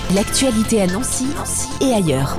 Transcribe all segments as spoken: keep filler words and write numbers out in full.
L'actualité à Nancy, Nancy et ailleurs.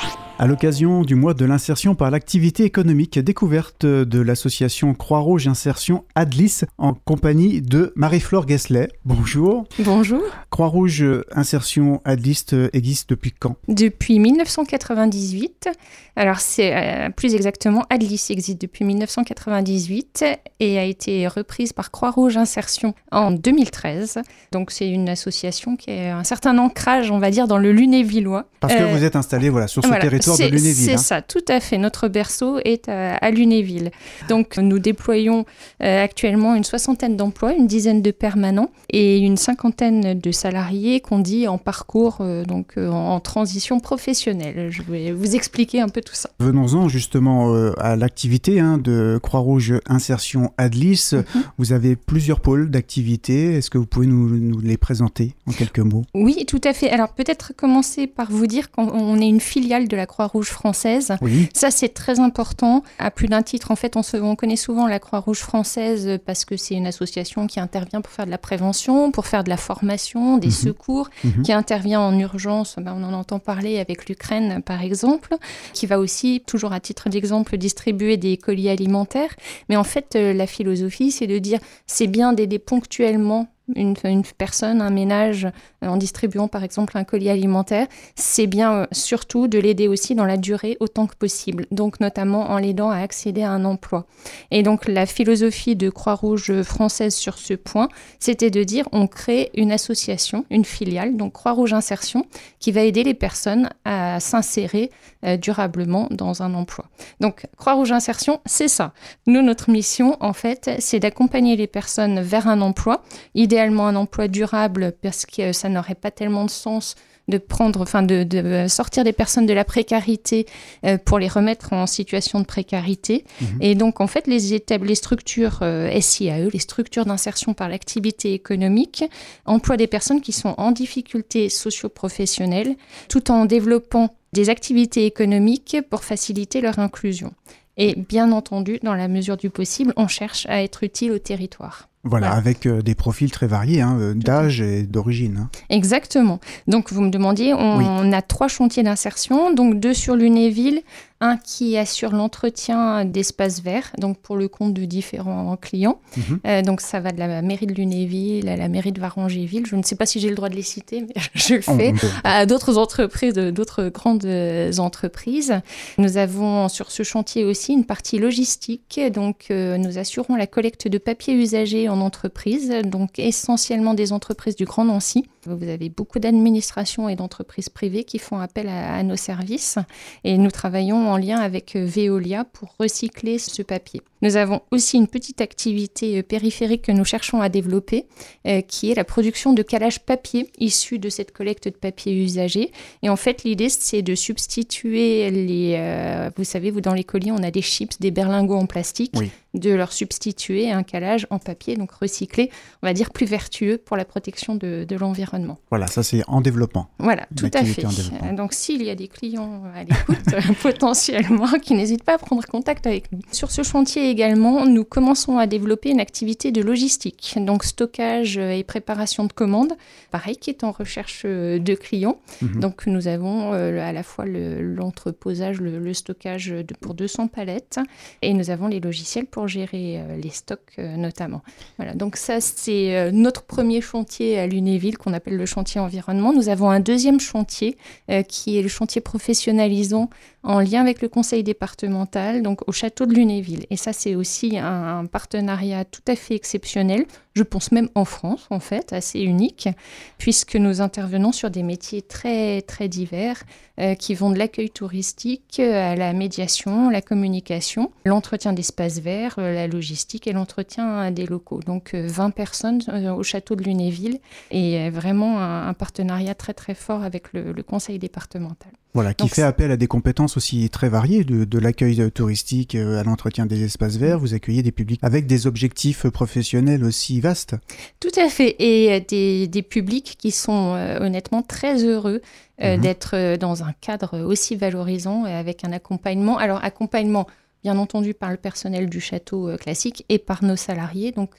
À l'occasion du mois de l'insertion par l'activité économique, découverte de l'association Croix-Rouge Insertion Adlis en compagnie de Marie-Flore Guesselet. Bonjour. Bonjour. Croix-Rouge Insertion Adlis existe depuis quand ? Depuis dix-neuf cent quatre-vingt-dix-huit. Alors c'est euh, plus exactement Adlis existe depuis dix-neuf cent quatre-vingt-dix-huit et a été reprise par Croix-Rouge Insertion en deux mille treize. Donc c'est une association qui a un certain ancrage, on va dire, dans le Lunévillois. Parce que euh, vous êtes installé voilà, sur ce voilà, territoire c'est, de Lunéville. C'est hein. ça, tout à fait. Notre berceau est à, à Lunéville. Donc nous déployons euh, actuellement une soixantaine d'emplois, une dizaine de permanents et une cinquantaine de salariés qu'on dit en parcours, euh, donc euh, en, en transition professionnelle. Je vais vous expliquer un peu tout ça. Venons-en justement euh, à l'activité hein, de Croix-Rouge Insertion Adlis. Mm-hmm. Vous avez plusieurs pôles d'activité. Est-ce que vous pouvez nous, nous les présenter en quelques mots ? Oui, tout à fait. Alors peut-être commencer par vous dire qu'on est une filiale de la Croix-Rouge française. Oui. Ça, c'est très important. À plus d'un titre, en fait, on, se, on connaît souvent la Croix-Rouge française parce que c'est une association qui intervient pour faire de la prévention, pour faire de la formation, des mmh. secours, mmh. qui intervient en urgence. Ben, on en entend parler avec l'Ukraine, par exemple, qui va aussi, toujours à titre d'exemple, distribuer des colis alimentaires. Mais en fait, euh, la philosophie, c'est de dire c'est bien d'aider ponctuellement Une, une personne, un ménage, en distribuant par exemple un colis alimentaire, c'est bien euh, surtout de l'aider aussi dans la durée autant que possible, donc notamment en l'aidant à accéder à un emploi. Et donc la philosophie de Croix-Rouge française sur ce point, c'était de dire on crée une association, une filiale, donc Croix-Rouge Insertion, qui va aider les personnes à s'insérer euh, durablement dans un emploi. Donc Croix-Rouge Insertion, c'est ça. Nous, notre mission, en fait, c'est d'accompagner les personnes vers un emploi, idéalement un emploi durable parce que ça n'aurait pas tellement de sens de prendre, enfin de, de sortir des personnes de la précarité euh, pour les remettre en situation de précarité. Mmh. Et donc, en fait, les, étab- les structures euh, S I A E, les structures d'insertion par l'activité économique, emploient des personnes qui sont en difficulté socio-professionnelle tout en développant des activités économiques pour faciliter leur inclusion. Et bien entendu, dans la mesure du possible, on cherche à être utile au territoire. Voilà, voilà, avec euh, des profils très variés, hein, d'âge et d'origine. Hein. Exactement. Donc, vous me demandiez, on, oui. on a trois chantiers d'insertion, donc deux sur Lunéville, un qui assure l'entretien d'espaces verts, donc pour le compte de différents clients. Mmh. Euh, donc, ça va de la mairie de Lunéville à la mairie de Varangéville. Je ne sais pas si j'ai le droit de les citer, mais je le fais. Oh, à d'autres entreprises, d'autres grandes entreprises. Nous avons sur ce chantier aussi une partie logistique. Donc, euh, nous assurons la collecte de papier usagé en entreprise, donc essentiellement des entreprises du Grand Nancy. Vous avez beaucoup d'administrations et d'entreprises privées qui font appel à, à nos services et nous travaillons en lien avec Veolia pour recycler ce papier. Nous avons aussi une petite activité périphérique que nous cherchons à développer, euh, qui est la production de calage papier issu de cette collecte de papier usagé. Et en fait, l'idée, c'est de substituer les... Euh, vous savez, vous, dans les colis, on a des chips, des berlingots en plastique, oui. de leur substituer un calage en papier, donc recyclé, on va dire plus vertueux pour la protection de, de l'environnement. Voilà, ça c'est en développement. Voilà, tout à fait. Donc s'il y a des clients à l'écoute, potentiellement, qui n'hésitent pas à prendre contact avec nous. Sur ce chantier également, nous commençons à développer une activité de logistique, donc stockage et préparation de commandes, pareil, qui est en recherche de clients. Mm-hmm. Donc nous avons euh, à la fois le, l'entreposage, le, le stockage de, pour deux cents palettes, et nous avons les logiciels pour gérer euh, les stocks euh, notamment. Voilà, donc ça c'est euh, notre premier chantier à Lunéville qu'on appelle le chantier environnement. Nous avons un deuxième chantier euh, qui est le chantier professionnalisant en lien avec le conseil départemental, donc au château de Lunéville. Et ça, c'est aussi un, un partenariat tout à fait exceptionnel, je pense même en France, en fait, assez unique, puisque nous intervenons sur des métiers très, très divers, euh, qui vont de l'accueil touristique à la médiation, la communication, l'entretien d'espaces verts, euh, la logistique et l'entretien des locaux. Donc, euh, vingt personnes euh, au château de Lunéville et euh, vraiment un, un partenariat très, très fort avec le, le conseil départemental. Voilà, qui Donc, fait appel à des compétences aussi très variées, de, de l'accueil touristique à l'entretien des espaces verts. Vous accueillez des publics avec des objectifs professionnels aussi vastes. Tout à fait, et des, des publics qui sont euh, honnêtement très heureux euh, mmh. d'être euh, dans un cadre aussi valorisant et avec un accompagnement. Alors, accompagnement bien entendu par le personnel du château euh, classique et par nos salariés, donc euh,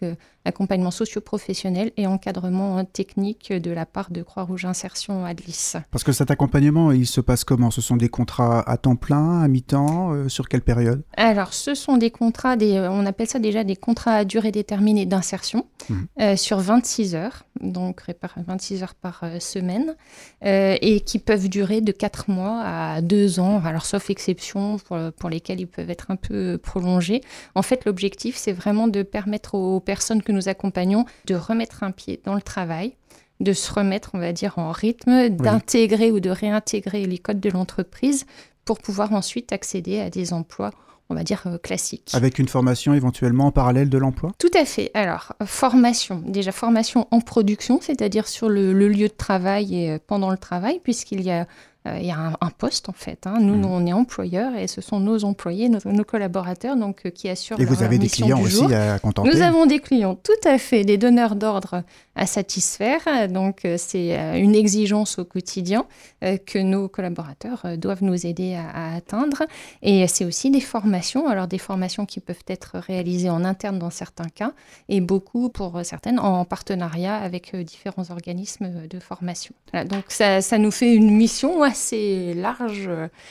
accompagnement socio-professionnel et encadrement technique de la part de Croix-Rouge Insertion Adlis. Parce que cet accompagnement, il se passe comment ? Ce sont des contrats à temps plein, à mi-temps, euh, sur quelle période ? Alors, ce sont des contrats, des, on appelle ça déjà des contrats à durée déterminée d'insertion mmh. euh, sur vingt-six heures, donc vingt-six heures par euh, semaine, euh, et qui peuvent durer de quatre mois à deux ans, alors sauf exception pour, pour lesquelles ils peuvent être un peu prolongés. En fait, l'objectif, c'est vraiment de permettre aux personnes que nous accompagnons de remettre un pied dans le travail, de se remettre, on va dire, en rythme, d'intégrer oui. ou de réintégrer les codes de l'entreprise pour pouvoir ensuite accéder à des emplois, on va dire, euh, classiques. Avec une formation éventuellement en parallèle de l'emploi ? Tout à fait. Alors, formation. Déjà, formation en production, c'est-à-dire sur le, le lieu de travail et pendant le travail, puisqu'il y a Euh, il y a un, un poste en fait. Hein. Nous, mmh. nous, on est employeurs et ce sont nos employés, nos, nos collaborateurs donc, euh, qui assurent leur mission du jour. Et vous avez des clients aussi à contenter ? Nous avons des clients, tout à fait, des donneurs d'ordre à satisfaire. Donc, euh, c'est euh, une exigence au quotidien euh, que nos collaborateurs euh, doivent nous aider à, à atteindre. Et c'est aussi des formations, alors des formations qui peuvent être réalisées en interne dans certains cas et beaucoup pour certaines en partenariat avec euh, différents organismes de formation. Voilà, donc, ça, ça nous fait une mission assez large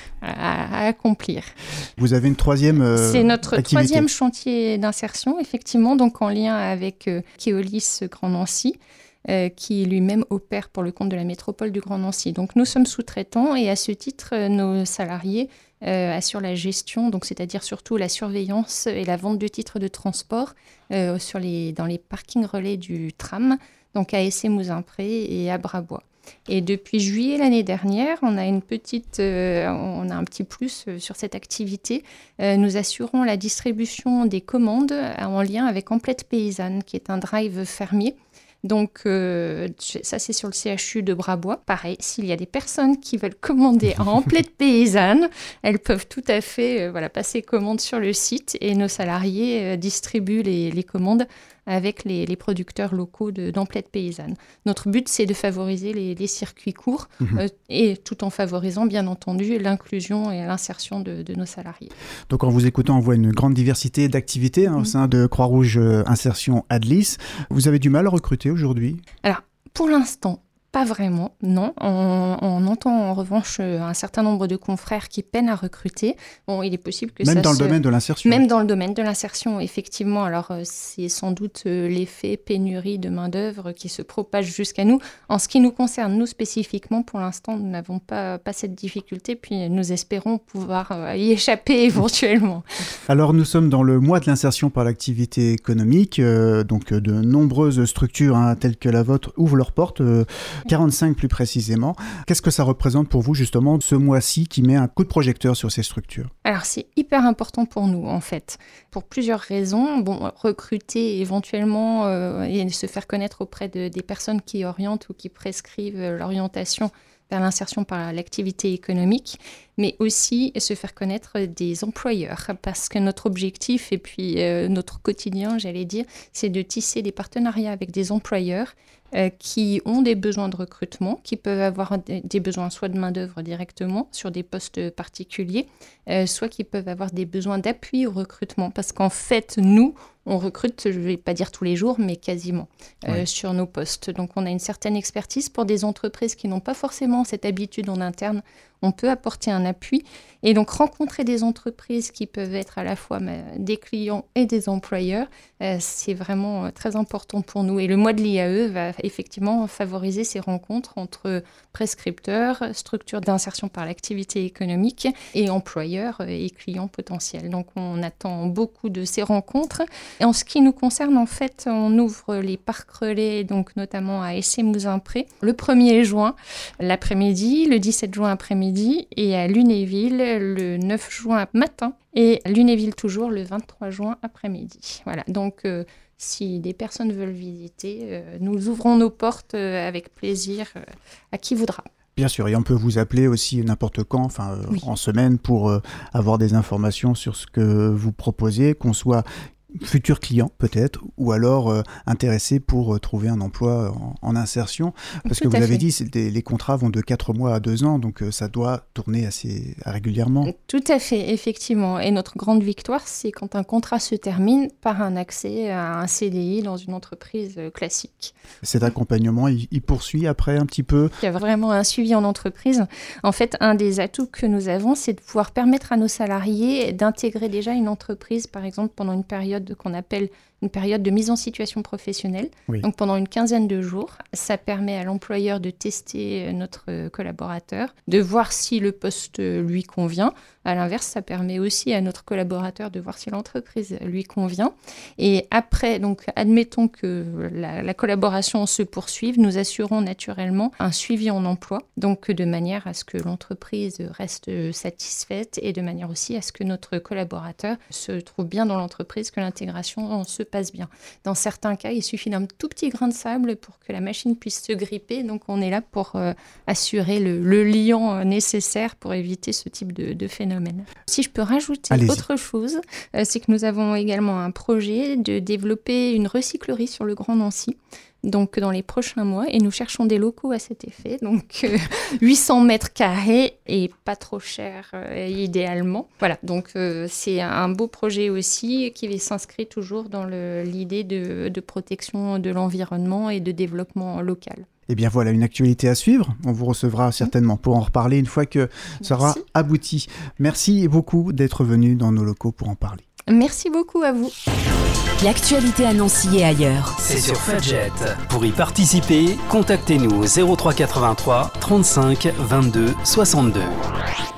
à, à accomplir. Vous avez une troisième euh, C'est notre activité. troisième chantier d'insertion, effectivement, donc en lien avec euh, Keolis Grand Nancy, euh, qui lui-même opère pour le compte de la métropole du Grand Nancy. Donc nous sommes sous-traitants et à ce titre, euh, nos salariés euh, assurent la gestion, donc c'est-à-dire surtout la surveillance et la vente de titres de transport euh, sur les, dans les parkings relais du tram, donc à Essé-Mouzin-Pré et à Brabois. Et depuis juillet l'année dernière, on a une petite, euh, on a un petit plus sur cette activité. Euh, nous assurons la distribution des commandes en lien avec Emplette Paysanne, qui est un drive fermier. Donc, euh, ça, c'est sur le C H U de Brabois. Pareil, s'il y a des personnes qui veulent commander en Emplette Paysanne, elles peuvent tout à fait euh, voilà, passer commande sur le site et nos salariés euh, distribuent les, les commandes avec les, les producteurs locaux de, d'Emplette Paysanne. Notre but, c'est de favoriser les, les circuits courts mmh. euh, et tout en favorisant, bien entendu, l'inclusion et l'insertion de, de nos salariés. Donc, en vous écoutant, on voit une grande diversité d'activités hein, mmh. au sein de Croix-Rouge Insertion Adlis. Vous avez du mal à recruter aujourd'hui ? Alors, pour l'instant, pas vraiment, non. On, on entend en revanche un certain nombre de confrères qui peinent à recruter. Bon, il est possible que Même ça dans se... le domaine de l'insertion. Même dans le domaine de l'insertion, effectivement. Alors, c'est sans doute l'effet pénurie de main-d'œuvre qui se propage jusqu'à nous. En ce qui nous concerne, nous spécifiquement, pour l'instant, nous n'avons pas, pas cette difficulté, puis nous espérons pouvoir y échapper éventuellement. Alors, nous sommes dans le mois de l'insertion par l'activité économique. Euh, donc, de nombreuses structures hein, telles que la vôtre ouvrent leurs portes. Euh, quarante-cinq plus précisément. Qu'est-ce que ça représente pour vous justement ce mois-ci qui met un coup de projecteur sur ces structures ? Alors c'est hyper important pour nous en fait, pour plusieurs raisons. Bon, recruter éventuellement euh, et se faire connaître auprès de, des personnes qui orientent ou qui prescrivent l'orientation vers l'insertion par l'activité économique, mais aussi se faire connaître des employeurs, parce que notre objectif et puis euh, notre quotidien, j'allais dire, c'est de tisser des partenariats avec des employeurs euh, qui ont des besoins de recrutement, qui peuvent avoir des besoins soit de main-d'œuvre directement sur des postes particuliers, euh, soit qui peuvent avoir des besoins d'appui au recrutement, parce qu'en fait, nous, on recrute, je ne vais pas dire tous les jours, mais quasiment euh, ouais. sur nos postes. Donc, on a une certaine expertise pour des entreprises qui n'ont pas forcément cette habitude en interne. On peut apporter un appui et donc rencontrer des entreprises qui peuvent être à la fois des clients et des employeurs, euh, c'est vraiment très important pour nous. Et le mois de l'I A E va effectivement favoriser ces rencontres entre prescripteurs, structures d'insertion par l'activité économique et employeurs et clients potentiels. Donc, on attend beaucoup de ces rencontres. Et en ce qui nous concerne, en fait, on ouvre les parcs relais, donc notamment à Essé-Mouzin-Pré, le premier juin l'après-midi, le dix-sept juin après-midi, et à Lunéville le neuf juin matin, et à Lunéville toujours le vingt-trois juin après-midi. Voilà, donc euh, si des personnes veulent visiter, euh, nous ouvrons nos portes euh, avec plaisir euh, à qui voudra. Bien sûr, et on peut vous appeler aussi n'importe quand, enfin euh, oui. en semaine, pour euh, avoir des informations sur ce que vous proposez, qu'on soit futurs clients peut-être, ou alors euh, intéressés pour euh, trouver un emploi en, en insertion. Parce Tout que vous à l'avez fait. dit, c'est des, les contrats vont de quatre mois à deux ans, donc euh, ça doit tourner assez régulièrement. Tout à fait, effectivement. Et notre grande victoire, c'est quand un contrat se termine par un accès à un C D I dans une entreprise classique. Cet accompagnement, il, il poursuit après un petit peu. Il y a vraiment un suivi en entreprise. En fait, un des atouts que nous avons, c'est de pouvoir permettre à nos salariés d'intégrer déjà une entreprise, par exemple, pendant une période qu'on appelle une période de mise en situation professionnelle. Oui. Donc pendant une quinzaine de jours, ça permet à l'employeur de tester notre collaborateur, de voir si le poste lui convient. À l'inverse, ça permet aussi à notre collaborateur de voir si l'entreprise lui convient. Et après, donc, admettons que la, la collaboration se poursuive, nous assurons naturellement un suivi en emploi, donc de manière à ce que l'entreprise reste satisfaite et de manière aussi à ce que notre collaborateur se trouve bien dans l'entreprise, que l'intégration se passe bien. Dans certains cas, il suffit d'un tout petit grain de sable pour que la machine puisse se gripper. Donc, on est là pour euh, assurer le, le liant nécessaire pour éviter ce type de, de phénomène. Si je peux rajouter Allez-y. autre chose, euh, c'est que nous avons également un projet de développer une recyclerie sur le Grand Nancy. Donc, dans les prochains mois, et nous cherchons des locaux à cet effet. Donc, euh, huit cents mètres carrés et pas trop cher, euh, idéalement. Voilà, donc euh, c'est un beau projet aussi qui s'inscrit toujours dans le, l'idée de, de protection de l'environnement et de développement local. Eh bien voilà, une actualité à suivre. On vous recevra certainement pour en reparler une fois que ça aura Merci. abouti. Merci beaucoup d'être venu dans nos locaux pour en parler. Merci beaucoup à vous. L'actualité à Nancy et ailleurs. C'est sur Fudget. Pour y participer, contactez-nous au zéro trois quatre-vingt-trois trente-cinq vingt-deux soixante-deux.